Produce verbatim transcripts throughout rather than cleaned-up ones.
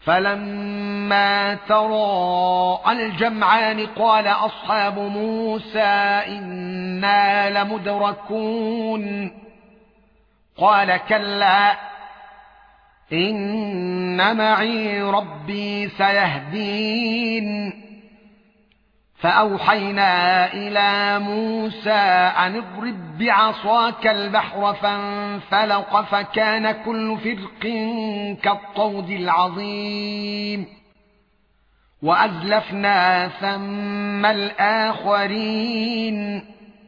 فلما تراءى الجمعان قال أصحاب موسى إنا لمدركون قال كلا إن معي ربي سيهدين فأوحينا إلى موسى أن اضرب بعصاك البحر فانفلق فكان كل فرق كالطود العظيم وأزلفنا ثم الآخرين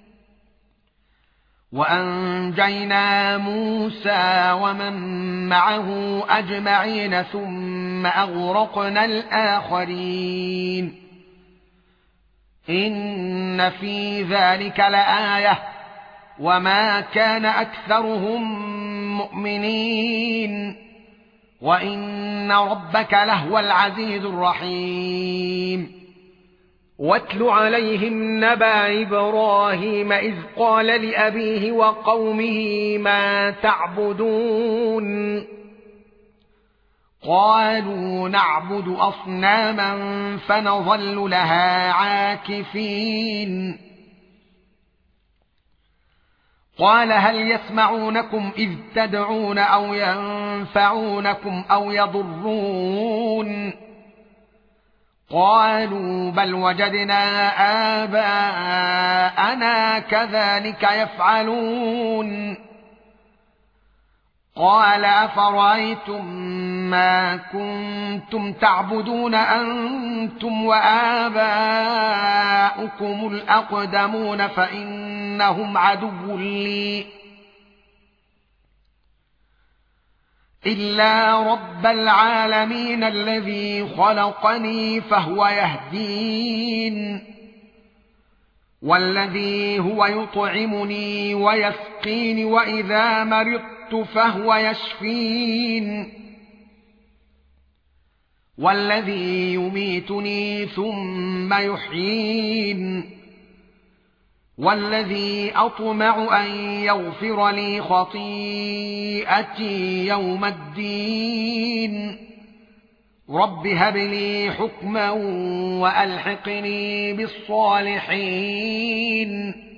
وأنجينا موسى ومن معه أجمعين ثم أغرقنا الآخرين إن في ذلك لآية وما كان أكثرهم مؤمنين وإن ربك لهو العزيز الرحيم واتل عليهم نبأ إبراهيم إذ قال لأبيه وقومه ما تعبدون قالوا نعبد أصناما فنظل لها عاكفين قال هل يسمعونكم إذ تدعون أو ينفعونكم أو يضرون قالوا بل وجدنا آباءنا كذلك يفعلون قال أفرأيتم ما كنتم تعبدون أنتم وآباؤكم الأقدمون فإنهم عدو لي إلا رب العالمين الذي خلقني فهو يهدين والذي هو يطعمني ويسقين وإذا مرضت فهو يشفين والذي يميتني ثم يحيين والذي أطمع أن يغفر لي خطيئتي يوم الدين رب هب لي حكما وألحقني بالصالحين